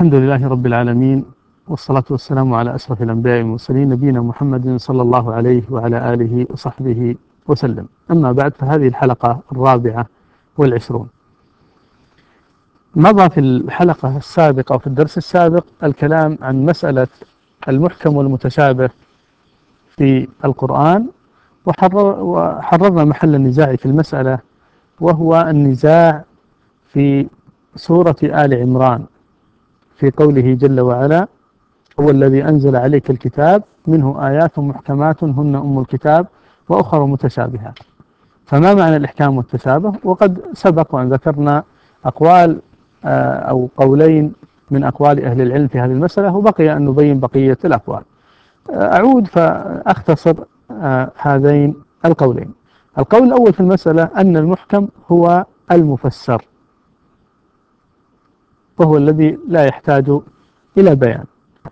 الحمد لله رب العالمين، والصلاة والسلام على أشرف الأنبياء والمرسلين نبينا محمد صلى الله عليه وعلى آله وصحبه وسلم. أما بعد، فهذه الحلقة 24. مضى في الحلقة السابقة وفي الدرس السابق الكلام عن مسألة المحكم والمتشابه في القرآن، وحررنا محل النزاع في المسألة، وهو النزاع في سورة آل عمران في قوله جل وعلا: هو الذي أنزل عليك الكتاب منه آيات محكمات هن أم الكتاب وأخر متشابهات. فما معنى الإحكام والتشابه؟ وقد سبق وأن ذكرنا أقوال أو قولين من أقوال أهل العلم في هذه المسألة، وبقي أن نبين بقية الأقوال. أعود فأختصر هذين القولين. القول الأول في المسألة أن المحكم هو المفسر، وهو الذي لا يحتاج إلى بيان،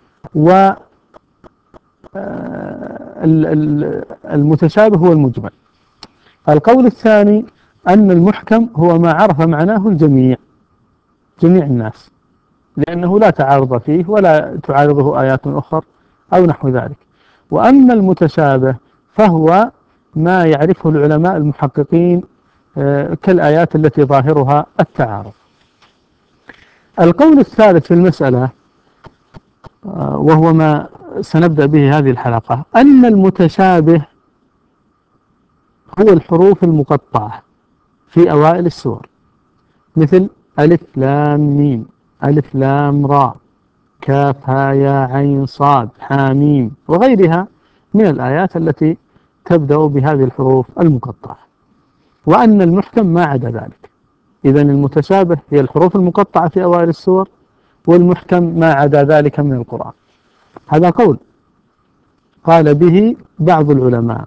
والمتشابه هو المجمل. القول الثاني أن المحكم هو ما عرف معناه جميع الناس، لأنه لا تعارض فيه ولا تعارضه آيات أخرى أو نحو ذلك. وأما المتشابه فهو ما يعرفه العلماء المحققين كالآيات التي ظاهرها التعارض. القول الثالث في المسألة، وهو ما سنبدأ به هذه الحلقة، أن المتشابه هو الحروف المقطعة في أوائل السور، مثل ألف لام ميم، ألف لام را، كاف ها يا عين صاد حاميم، وغيرها من الآيات التي تبدأ بهذه الحروف المقطعة. وأن المحكم ما عدا ذلك. إذن المتشابه هي الحروف المقطعة في أوائل السور، والمحكم ما عدا ذلك من القرآن. هذا قول قال به بعض العلماء،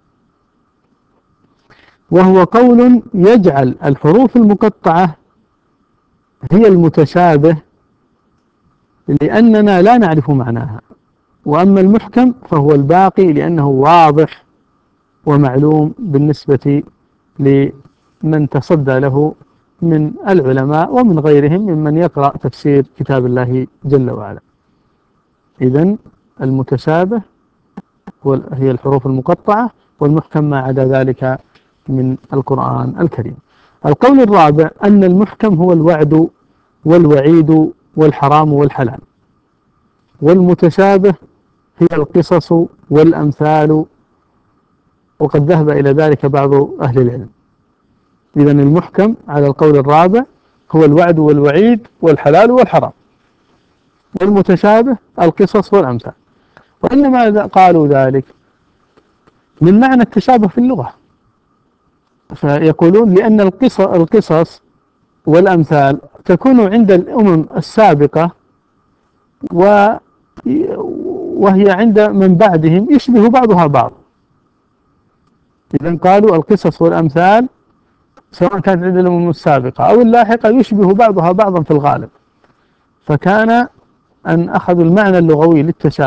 وهو قول يجعل الحروف المقطعة هي المتشابه لأننا لا نعرف معناها، وأما المحكم فهو الباقي لأنه واضح ومعلوم بالنسبة لمن تصدى له من العلماء ومن غيرهم ممن يقرأ تفسير كتاب الله جل وعلا. إذن المتشابه هي الحروف المقطعة، والمحكم ما عدا ذلك من القرآن الكريم. القول الرابع أن المحكم هو الوعد والوعيد والحرام والحلال، والمتشابه هي القصص والأمثال، وقد ذهب إلى ذلك بعض أهل العلم. إذن المحكم على القول الرابع هو الوعد والوعيد والحلال والحرام، والمتشابه القصص والأمثال. وإنما قالوا ذلك من معنى التشابه في اللغة، فيقولون لأن القصص والأمثال تكون عند الأمم السابقة وهي عند من بعدهم يشبه بعضها بعض. إذن قالوا القصص والأمثال سواء كانت عند الأمم السابقة أو اللاحقة يشبه بعضها بعضا في الغالب، فكان أن أخذوا المعنى اللغوي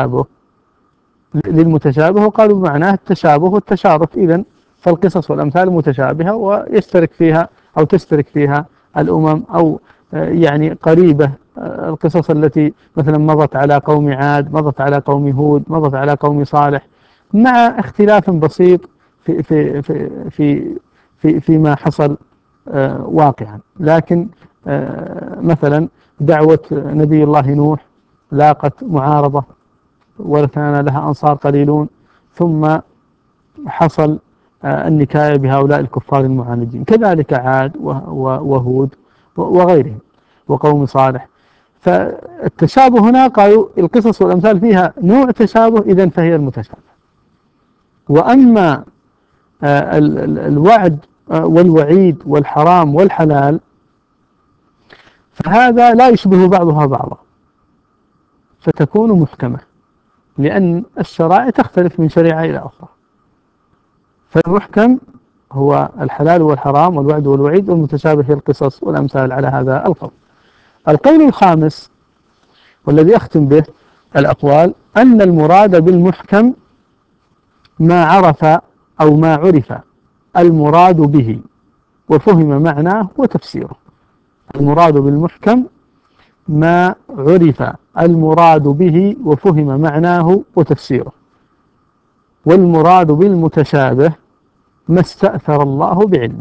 للمتشابه وقالوا معناه التشابه والتشارك. إذن فالقصص والأمثال متشابهة ويشترك فيها أو تشترك فيها الأمم، أو يعني قريبة. القصص التي مثلا مضت على قوم عاد، مضت على قوم هود، مضت على قوم صالح، مع اختلاف بسيط في في في في في فيما حصل واقعا. لكن مثلا دعوة نبي الله نوح لاقت معارضة وكان لها أنصار قليلون، ثم حصل النكاية بهؤلاء الكفار المعاندين. كذلك عاد وهود وغيرهم وقوم صالح. فالتشابه هنا قالوا القصص والأمثال فيها نوع تشابه، إذن فهي المتشابه. وأما الوعد والوعيد والحرام والحلال فهذا لا يشبه بعضها بعضا، فتكون محكمة، لأن الشرائع تختلف من شريعة إلى أخرى. فالمحكم هو الحلال والحرام والوعد والوعيد، والمتشابه هي القصص والأمثال على هذا القول. القول الخامس والذي أختم به الأقوال أن المراد بالمحكم ما عرف أو ما عرف المراد به وفهم معناه وتفسيره. المراد بالمحكم ما عرف المراد به وفهم معناه وتفسيره. والمراد بالمتشابه ما استأثر الله بعلمه.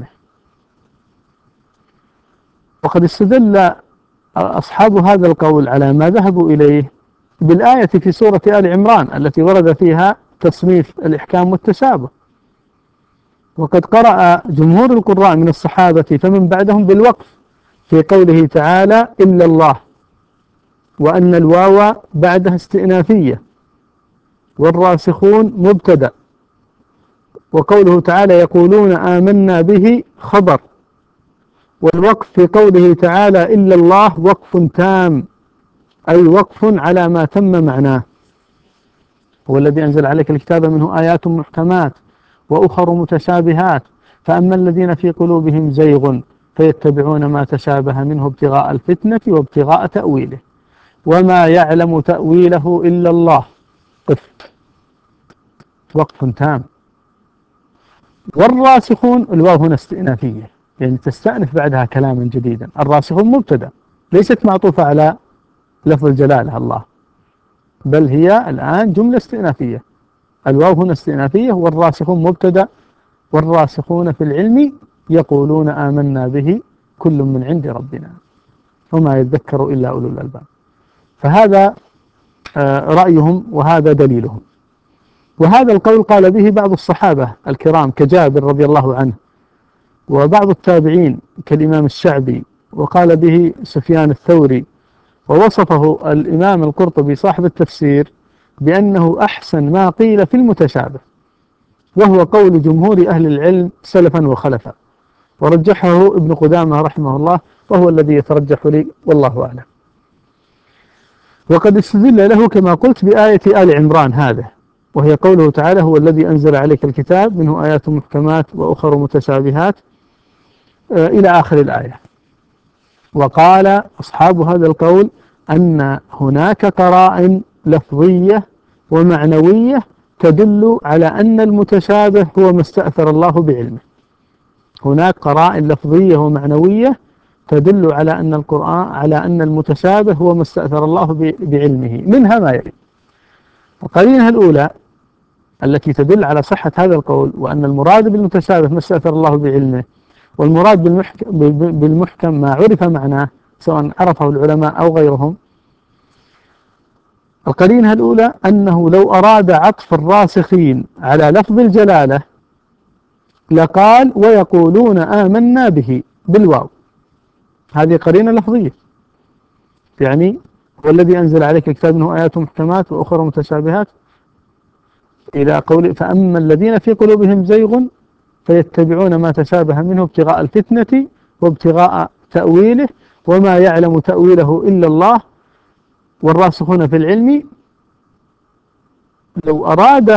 وقد استدل أصحاب هذا القول على ما ذهبوا إليه بالآية في سورة آل عمران التي ورد فيها تصنيف الإحكام والتشابه. وقد قرأ جمهور القراء من الصحابة فمن بعدهم بالوقف في قوله تعالى إلا الله، وأن الواو بعدها استئنافية، والراسخون مبتدأ، وقوله تعالى يقولون آمنا به خبر. والوقف في قوله تعالى إلا الله وقف تام، أي وقف على ما تم معناه. هو الذي أنزل عليك الكتاب منه آيات محكمات وأخر متشابهات، فأما الذين في قلوبهم زيغ فيتبعون ما تشابه منه ابتغاء الفتنة وابتغاء تأويله وما يعلم تأويله إلا الله. قف، وقف تام. والراسخون، الواو هنا استئنافية يعني تستأنف بعدها كلاما جديدا. الراسخون مبتدأ ليست معطوفة على لفظ الجلالة الله، بل هي الآن جملة استئنافية. الواو هنا استئنافية، والراسخون مبتدأ، والراسخون في العلم يقولون آمنا به كل من عند ربنا وما يذكر إلا أولو الألباب. فهذا رأيهم وهذا دليلهم. وهذا القول قال به بعض الصحابة الكرام كجابر رضي الله عنه، وبعض التابعين كالإمام الشعبي، وقال به سفيان الثوري. ووصفه الإمام القرطبي صاحب التفسير بأنه أحسن ما قيل في المتشابه، وهو قول جمهور أهل العلم سلفا وخلفا، ورجحه ابن قدامة رحمه الله، وهو الذي يترجح لي والله أعلم. وقد استدل له كما قلت بآية آل عمران هذا، وهي قوله تعالى هو الذي أنزل عليك الكتاب منه آيات محكمات وأخر متشابهات إلى آخر الآية. وقال أصحاب هذا القول أن هناك قرائن لفظية ومعنوية تدل على أن المتشابه هو ما استأثر الله بعلمه. هناك قرائن لفظية ومعنوية تدل على أن القرآن على أن المتشابه هو ما استأثر الله بعلمه، منها ما يلي. القرينة الأولى التي تدل على صحة هذا القول وأن المراد بالمتشابه ما استأثر الله بعلمه، والمراد بالمحكم ما عرف معناه سواء عرفه العلماء أو غيرهم. القرينة الأولى أنه لو أراد عطف الراسخين على لفظ الجلالة لقال ويقولون آمنا به بالواو. هذه قرينة لفظية، يعني والذي أنزل عليك الكتاب منه آيات محكمات وأخرى متشابهات إلى قول فأما الذين في قلوبهم زيغ فيتبعون ما تشابه منه ابتغاء الفتنة وابتغاء تأويله وما يعلم تأويله إلا الله والراسخون في العلم. لو أراد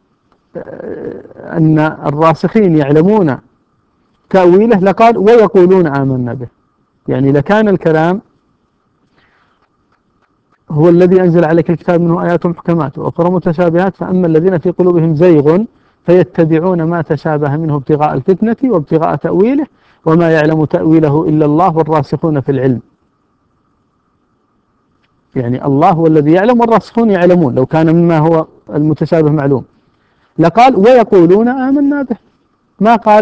أن الراسخين يعلمون تأويله لقال ويقولون آمنا به، يعني لكان الكلام هو الذي أنزل عليك الكتاب منه آيات محكمات وأخرى متشابهات فأما الذين في قلوبهم زيغ فيتبعون ما تشابه منه ابتغاء الفتنة وابتغاء تأويله وما يعلم تأويله إلا الله والراسخون في العلم. يعني الله هو الذي يعلم والراسخون يعلمون، لو كان مما هو المتشابه معلوم لقال ويقولون آمنا به، ما قال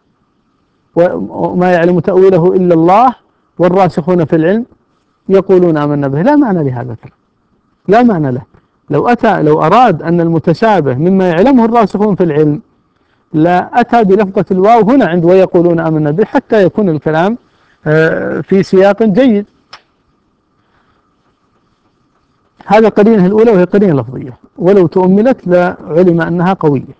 وما يعلم تأويله إلا الله والراسخون في العلم يقولون آمنا به. لا معنى لهذا الكلام، لا معنى له. لو أراد أن المتشابه مما يعلمه الراسخون في العلم لا أتى بلفظة الواو هنا عند ويقولون آمنا به حتى يكون الكلام في سياق جيد. هذا قرينة الأولى وهي قرينة لفظية، ولو تؤملت لعلم أنها قوية.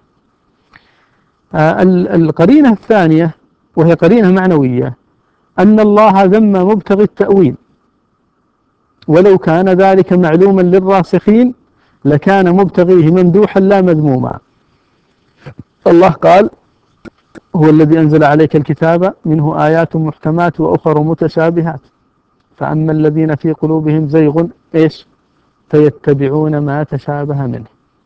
القرينة الثانية وهي قرينة معنوية أن الله ذم مبتغي التأويل، ولو كان ذلك معلوما للراسخين لكان مبتغيه ممدوحا لا مذموما. الله قال هو الذي أنزل عليك الكتاب منه آيات محكمات وأخر متشابهات فأما الذين في قلوبهم زيغ إيش فيتبعون ما تشابه منه.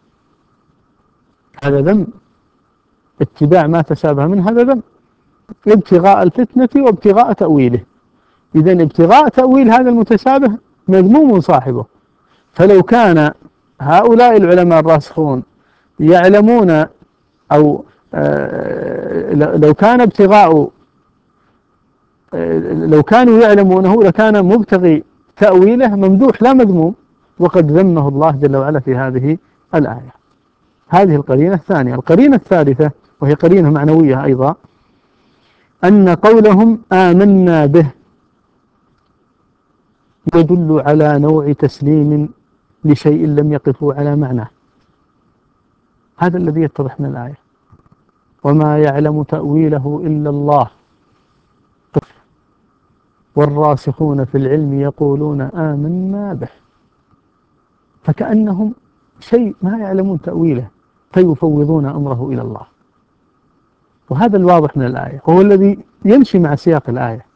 هذا ذم، اتباع ما تشابه منه هذا ذم، ابتغاء الفتنة وابتغاء تأويله. إذن ابتغاء تأويل هذا المتشابه مذموم صاحبه. فلو كان هؤلاء العلماء الراسخون يعلمون أو لو كان ابتغاء لو كانوا يعلمونه لكان مبتغي تأويله ممدوح لا مذموم، وقد ذمه الله جل وعلا في هذه الآية. هذه القرينة الثانية. القرينة الثالثة وهي قرينة معنوية أيضا، أن قولهم آمنا به يدل على نوع تسليم لشيء لم يقفوا على معناه. هذا الذي يتضح من الآية، وما يعلم تأويله إلا الله والراسخون في العلم يقولون آمنا به. فكأنهم شيء ما يعلمون تأويله فيفوضون أمره إلى الله. وهذا الواضح من الآية، وهو الذي يمشي مع سياق الآية،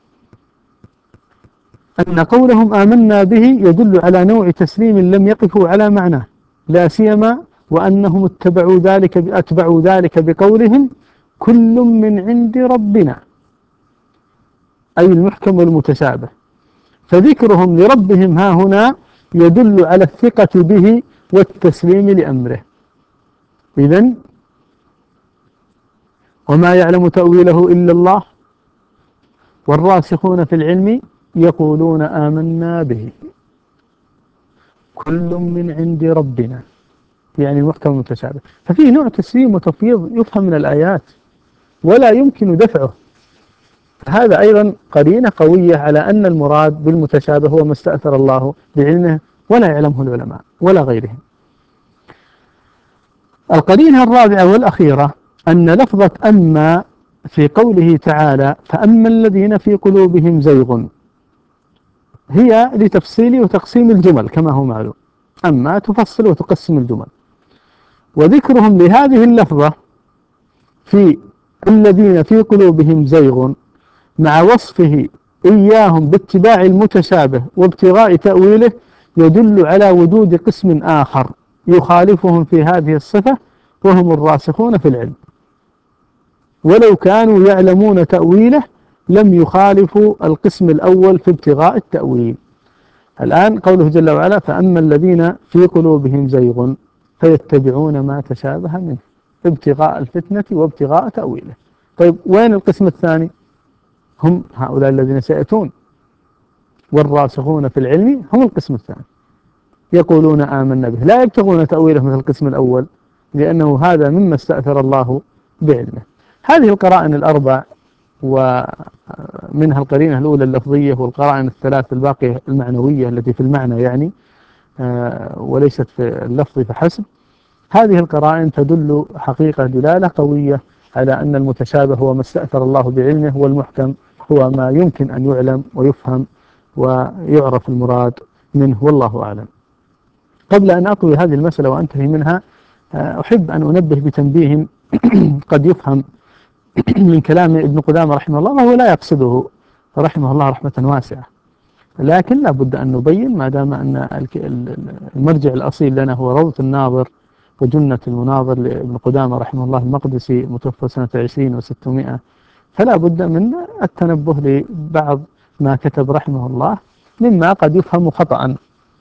أن قولهم آمنا به يدل على نوع تسليم لم يقفوا على معناه، لا سيما وأنهم أتبعوا ذلك بقولهم كل من عند ربنا، أي المحكم والمتشابه. فذكرهم لربهم ها هنا يدل على الثقة به والتسليم لأمره. إذن وما يعلم تأويله إلا الله والراسخون في العلم يقولون آمنا به كل من عند ربنا، يعني المحكم المتشابه. ففيه نوع تسليم وتفويض يفهم من الآيات ولا يمكن دفعه. هذا أيضا قرينة قوية على أن المراد بالمتشابه هو ما استأثر الله بعلمه ولا يعلمه العلماء ولا غيرهم. القرينة الرابعة والأخيرة أن لفظة أما في قوله تعالى فأما الذين في قلوبهم زيغ هي لتفصيل وتقسيم الجمل كما هو معلوم، أما تفصل وتقسم الجمل. وذكرهم لهذه اللفظة في الذين في قلوبهم زيغ مع وصفه إياهم باتباع المتشابه وابتغاء تأويله يدل على وجود قسم آخر يخالفهم في هذه الصفة، وهم الراسخون في العلم، ولو كانوا يعلمون تأويله لم يخالفوا القسم الأول في ابتغاء التأويل. الآن قوله جل وعلا فأما الذين في قلوبهم زيغ فيتبعون ما تشابه منه ابتغاء الفتنة وابتغاء تأويله. طيب وين القسم الثاني؟ هم هؤلاء الذين سيأتون، والراسخون في العلم هم القسم الثاني يقولون آمنا به، لا يبتغون تأويله مثل القسم الأول لأنه هذا مما استأثر الله بعلمه. هذه القرائن الأربع، ومنها القرينة الأولى اللفظية والقرائن الثلاث الباقية المعنوية التي في المعنى يعني وليست في اللفظ فحسب. هذه القرائن تدل حقيقة دلالة قوية على أن المتشابه هو ما استأثر الله بعلمه، والمحكم هو ما يمكن أن يعلم ويفهم ويعرف المراد منه، والله أعلم. قبل أن أطوي هذه المسألة وأنتهي منها أحب أن أنبه بتنبيه قد يفهم من كلام ابن قدامة رحمه الله، وهو لا يقصده رحمه الله رحمة واسعة، لكن لا بد أن نبين ما دام أن المرجع الأصيل لنا هو روضة الناظر وجنة المناظر لابن قدامة رحمه الله المقدسي متوفى سنة 20 و600، فلا بد من التنبه لبعض ما كتب رحمه الله مما قد يفهم خطأ.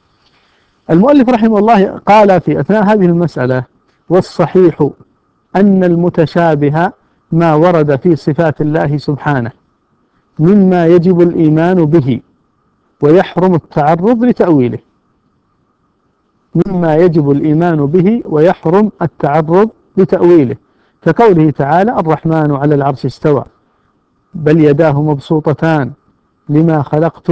المؤلف رحمه الله قال في أثناء هذه المسألة والصحيح أن المتشابه ما ورد في صفات الله سبحانه مما يجب الإيمان به ويحرم التعرض لتأويله، مما يجب الإيمان به ويحرم التعرض لتأويله، كقوله تعالى الرحمن على العرش استوى بل يداه مبسوطتان لما خلقت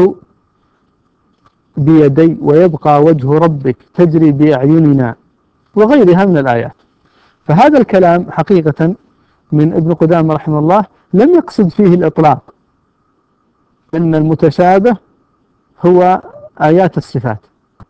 بيدي ويبقى وجه ربك تجري بأعيننا وغيرها من الآيات. فهذا الكلام حقيقة من ابن قدامة رحمه الله لم يقصد فيه الإطلاق أن المتشابه هو آيات الصفات،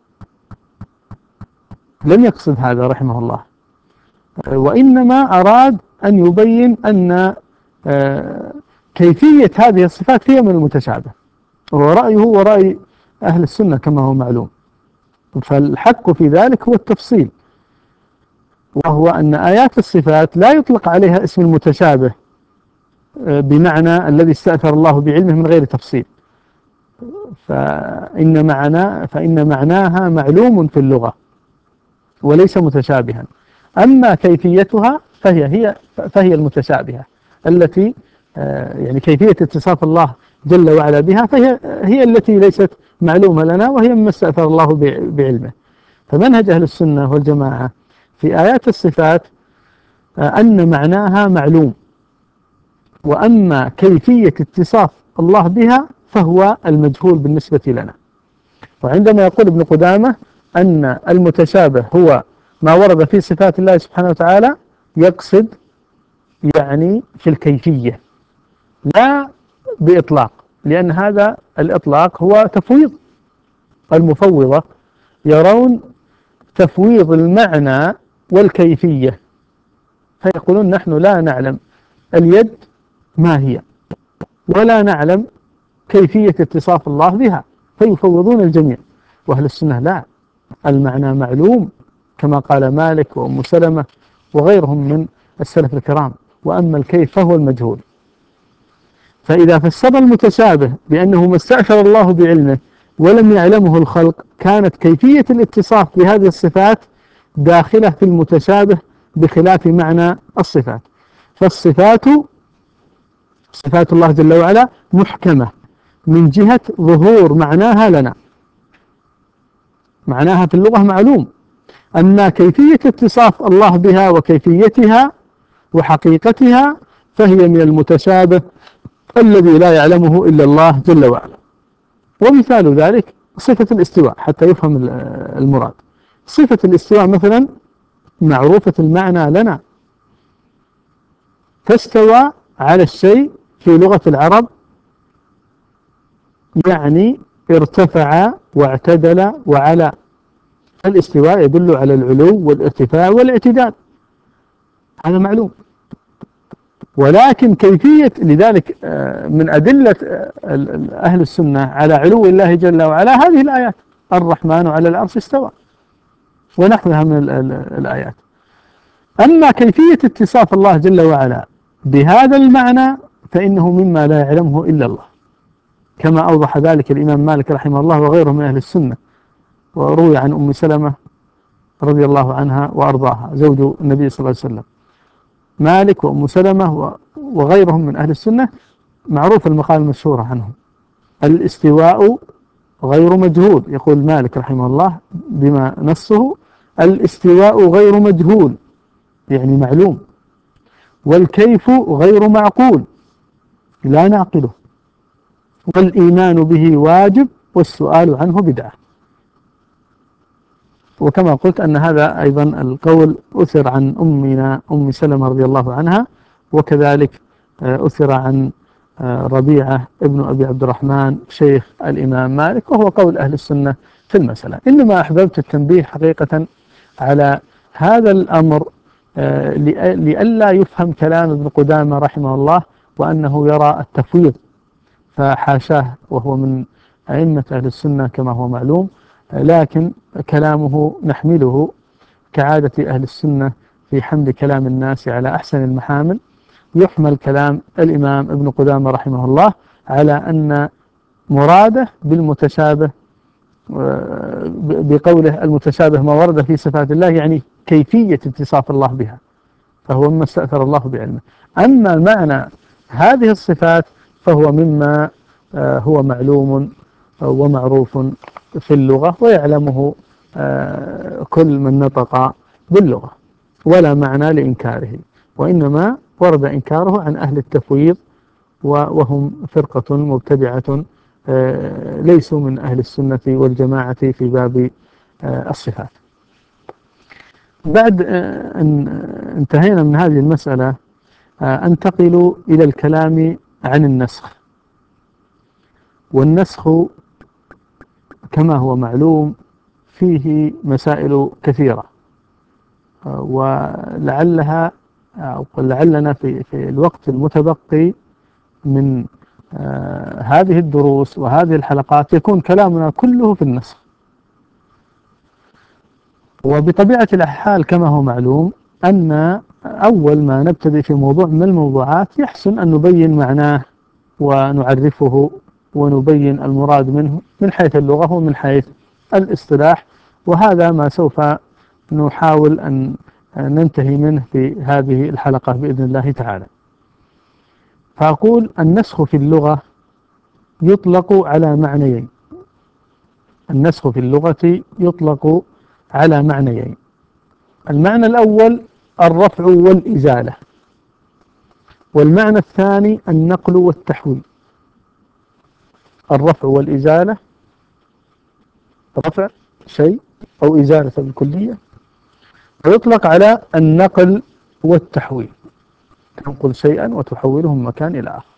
لم يقصد هذا رحمه الله، وإنما أراد أن يبين أن كيفية هذه الصفات هي من المتشابه، ورأيه ورأي أهل السنة كما هو معلوم. فالحق في ذلك هو التفصيل، وهو أن آيات الصفات لا يطلق عليها اسم المتشابه بمعنى الذي استأثر الله بعلمه من غير تفصيل، فإن معناها معلوم في اللغة وليس متشابها. أما كيفيتها فهي المتشابهة التي يعني كيفية اتصاف الله جل وعلا بها هي التي ليست معلومة لنا، وهي مما استأثر الله بعلمه. فمنهج أهل السنة والجماعة في آيات الصفات أن معناها معلوم، وأما كيفية اتصاف الله بها فهو المجهول بالنسبة لنا. وعندما يقول ابن قدامة أن المتشابه هو ما ورد في صفات الله سبحانه وتعالى، يقصد يعني في الكيفية لا بإطلاق، لأن هذا الإطلاق هو تفويض. المفوضة يرون تفويض المعنى والكيفية، فيقولون نحن لا نعلم اليد ما هي ولا نعلم كيفية اتصاف الله بها، فيفوضون الجميع. وأهل السنة لا، المعنى معلوم كما قال مالك وأم سلمة وغيرهم من السلف الكرام، وأما الكيف فهو المجهول. فإذا فسر المتشابه بأنه ما استأثر الله بعلمه ولم يعلمه الخلق، كانت كيفية الاتصاف بهذه الصفات داخلة في المتشابه بخلاف معنى الصفات. فالصفات صفات الله جل وعلا محكمة من جهة ظهور معناها لنا، معناها في اللغة معلوم. أما كيفية اتصاف الله بها وكيفيتها وحقيقتها فهي من المتشابه الذي لا يعلمه إلا الله جل وعلا. ومثال ذلك صفة الاستواء حتى يفهم المراد. صفة الاستواء مثلا معروفة المعنى لنا، فاستوى على الشيء في لغة العرب يعني ارتفع واعتدل وعلى. الاستواء يدل على العلو والارتفاع والاعتدال، هذا معلوم. ولكن كيفية، لذلك من أدلة أهل السنة على علو الله جل وعلا هذه الآيات: الرحمن على العرش استوى ونحوها من الآيات. أما كيفية اتصاف الله جل وعلا بهذا المعنى فإنه مما لا يعلمه إلا الله، كما أوضح ذلك الإمام مالك رحمه الله وغيره من أهل السنة. وروي عن أم سلمة رضي الله عنها وأرضاها زوج النبي صلى الله عليه وسلم، مالك وأم سلمة وغيرهم من أهل السنة، معروف المقال المشهورة عنهم: الاستواء غير مجهول. يقول مالك رحمه الله بما نصه: الاستواء غير مجهول يعني معلوم، والكيف غير معقول لا نعقله، والإيمان به واجب والسؤال عنه بدعة. وكما قلت أن هذا أيضا القول أثر عن أمنا أم سلمة رضي الله عنها، وكذلك أثر عن ربيعة ابن أبي عبد الرحمن شيخ الإمام مالك، وهو قول أهل السنة في المسألة. إنما أحببت التنبيه حقيقة على هذا الأمر لئلا يفهم كلام ابن قدامة رحمه الله وأنه يرى التفويض، فحاشاه، وهو من أئمة أهل السنة كما هو معلوم. لكن كلامه نحمله كعادة أهل السنة في حمل كلام الناس على أحسن المحامل. يحمل كلام الإمام ابن قدامة رحمه الله على أن مراده بالمتشابه بقوله المتشابه ما ورد في صفات الله يعني كيفية اتصاف الله بها، فهو مما استأثر الله بعلمه. أما معنى هذه الصفات فهو مما هو معلوم ومعروف في اللغة ويعلمه كل من نطق باللغة، ولا معنى لإنكاره، وإنما ورد إنكاره عن أهل التفويض، وهم فرقة مبتدعة ليسوا من أهل السنة والجماعة في باب الصفات. بعد أن انتهينا من هذه المسألة أنتقل إلى الكلام عن النسخ. والنسخ كما هو معلوم فيه مسائل كثيرة، ولعلنا في الوقت المتبقي من هذه الدروس وهذه الحلقات يكون كلامنا كله في النسخ. وبطبيعة الحال كما هو معلوم أن أول ما نبتدي في موضوع من الموضوعات يحسن أن نبين معناه ونعرفه ونبين المراد منه من حيث اللغة ومن حيث الاصطلاح، وهذا ما سوف نحاول أن ننتهي منه في هذه الحلقة بإذن الله تعالى. فأقول النسخ في اللغة يطلق على معنيين. النسخ في اللغة يطلق على معنيين. المعنى الأول الرفع والإزالة، والمعنى الثاني النقل والتحويل. الرفع والإزالة، رفع شيء أو إزالة بالكلية، ويطلق على النقل والتحويل، تنقل شيئا وتحوله من مكان إلى آخر.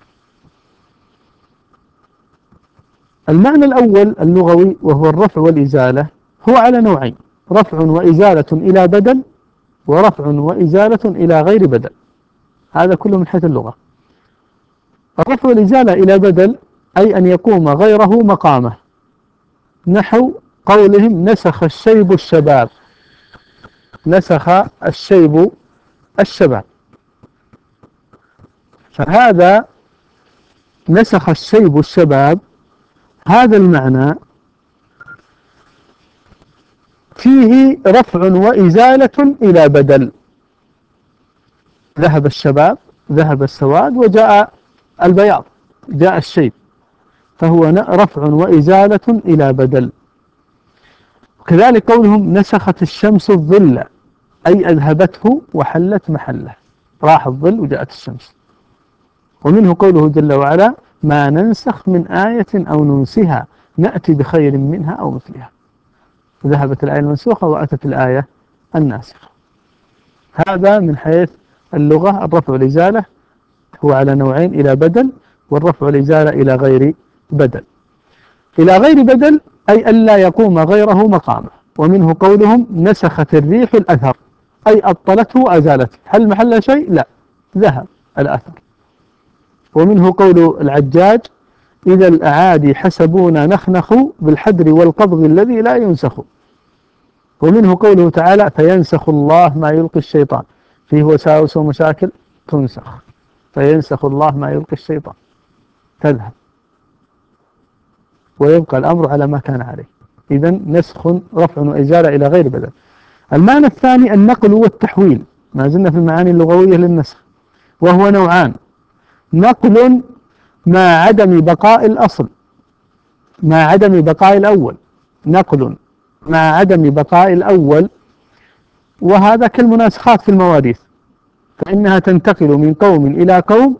المعنى الأول اللغوي وهو الرفع والإزالة هو على نوعين: رفع وإزالة إلى بدل، ورفع وإزالة إلى غير بدل. هذا كله من حيث اللغة. الرفع والإزالة إلى بدل أي أن يقوم غيره مقامه، نحو قولهم نسخ الشيب الشباب. نسخ الشيب الشباب، فهذا نسخ الشيب الشباب، هذا المعنى فيه رفع وإزالة إلى بدل. ذهب الشباب، ذهب السواد، وجاء البياض، جاء الشيب، فهو رفع وإزالة إلى بدل. وكذلك قولهم نسخت الشمس الظل، أي أذهبته وحلت محله، راح الظل وجاءت الشمس. ومنه قوله جل وعلا ما ننسخ من آية أو ننسها نأتي بخير منها أو مثلها. ذهبت الآية المنسوخة وأتت الآية الناسخة. هذا من حيث اللغة الرفع والإزالة هو على نوعين: إلى بدل، والرفع والإزالة إلى غير بدل. إلى غير بدل أي ألا يقوم غيره مقامه. ومنه قولهم نسخت الريح الأثر، أي أبطلته وأزالته، هل محل شيء؟ لا، ذهب الأثر. ومنه قول العجاج إذا الأعادي حسبونا نخنخ بالحدر والقبض الذي لا ينسخ. ومنه قوله تعالى فينسخ الله ما يلقي الشيطان، فيه وساوس ومشاكل تنسخ، فينسخ الله ما يلقي الشيطان، تذهب ويبقى الأمر على ما كان عليه. إذن نسخ رفع وإزالة إلى غير بدل. المعنى الثاني النقل والتحويل، ما زلنا في المعاني اللغوية للنسخ، وهو نوعان: نقل مع عدم بقاء الأصل، مع عدم بقاء الأول، نقل مع عدم بقاء الأول، وهذا كالمناسخات في المواريث، فإنها تنتقل من قوم إلى قوم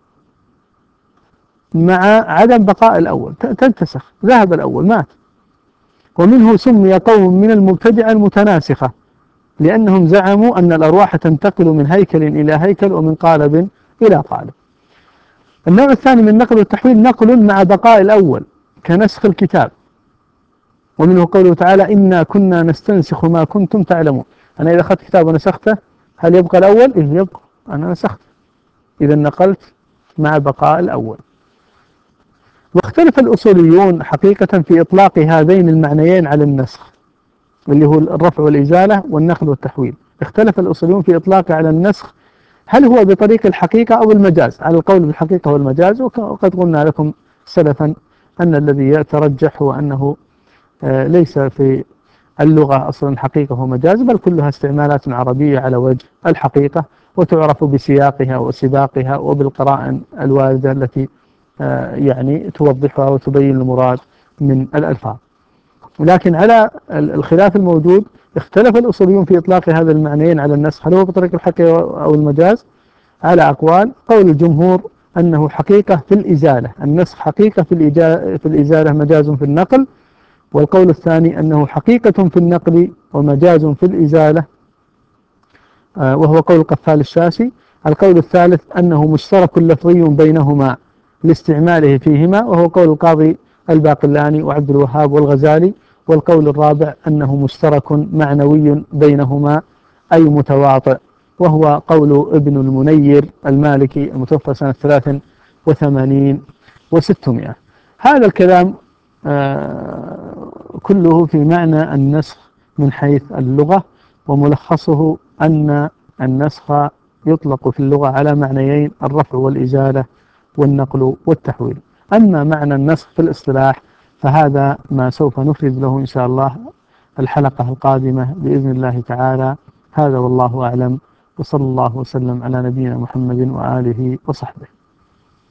مع عدم بقاء الأول، تنتسخ، ذهب الأول مات. ومنه سمي قوم من المبتدعة المتناسخة، لأنهم زعموا أن الأرواح تنتقل من هيكل إلى هيكل ومن قالب إلى قالب. النوع الثاني من النقل والتحويل نقل مع بقاء الأول كنسخ الكتاب. ومنه قوله تعالى إنا كنا نستنسخ ما كنتم تعلمون. أنا إذا أخذت كتاب ونسخته هل يبقى الأول؟ إيه يبقى، أنا نسخت، إذا نقلت مع بقاء الأول. واختلف الأصوليون حقيقة في إطلاق هذين المعنيين على النسخ، اللي هو الرفع والإزالة والنقل والتحويل. اختلف الأصوليون في إطلاقه على النسخ، هل هو بطريق الحقيقة أو المجاز؟ على القول بالحقيقة والمجاز، وقد قلنا لكم سلفا أن الذي يترجح هو أنه ليس في اللغة أصلا حقيقة ومجاز، بل كلها استعمالات عربية على وجه الحقيقة، وتعرف بسياقها وسباقها وبالقرائن الواردة التي يعني توضحها وتبين المراد من الألفاظ. لكن على الخلاف الموجود اختلف الأصوليون في إطلاق هذا المعنيين على النسخ، هل هو بطريق الحقيقة أو المجاز؟ على أقوال. قول الجمهور أنه حقيقة في الإزالة، النسخ حقيقة في الإزالة، مجاز في النقل. والقول الثاني أنه حقيقة في النقل ومجاز في الإزالة، وهو قول القفال الشاشي. القول الثالث أنه مشترك لفظي بينهما لاستعماله فيهما، وهو قول القاضي الباقلاني وعبد الوهاب والغزالي. والقول الرابع أنه مشترك معنوي بينهما أي متواطئ، وهو قول ابن المنير المالكي المتوفى سنة 83 و600. هذا الكلام كله في معنى النسخ من حيث اللغة، وملخصه أن النسخ يطلق في اللغة على معنيين: الرفع والإزالة والنقل والتحويل. أما معنى النسخ في الاصطلاح فهذا ما سوف نفرد له إن شاء الله الحلقة القادمة بإذن الله تعالى. هذا والله أعلم، وصلى الله وسلم على نبينا محمد وآله وصحبه.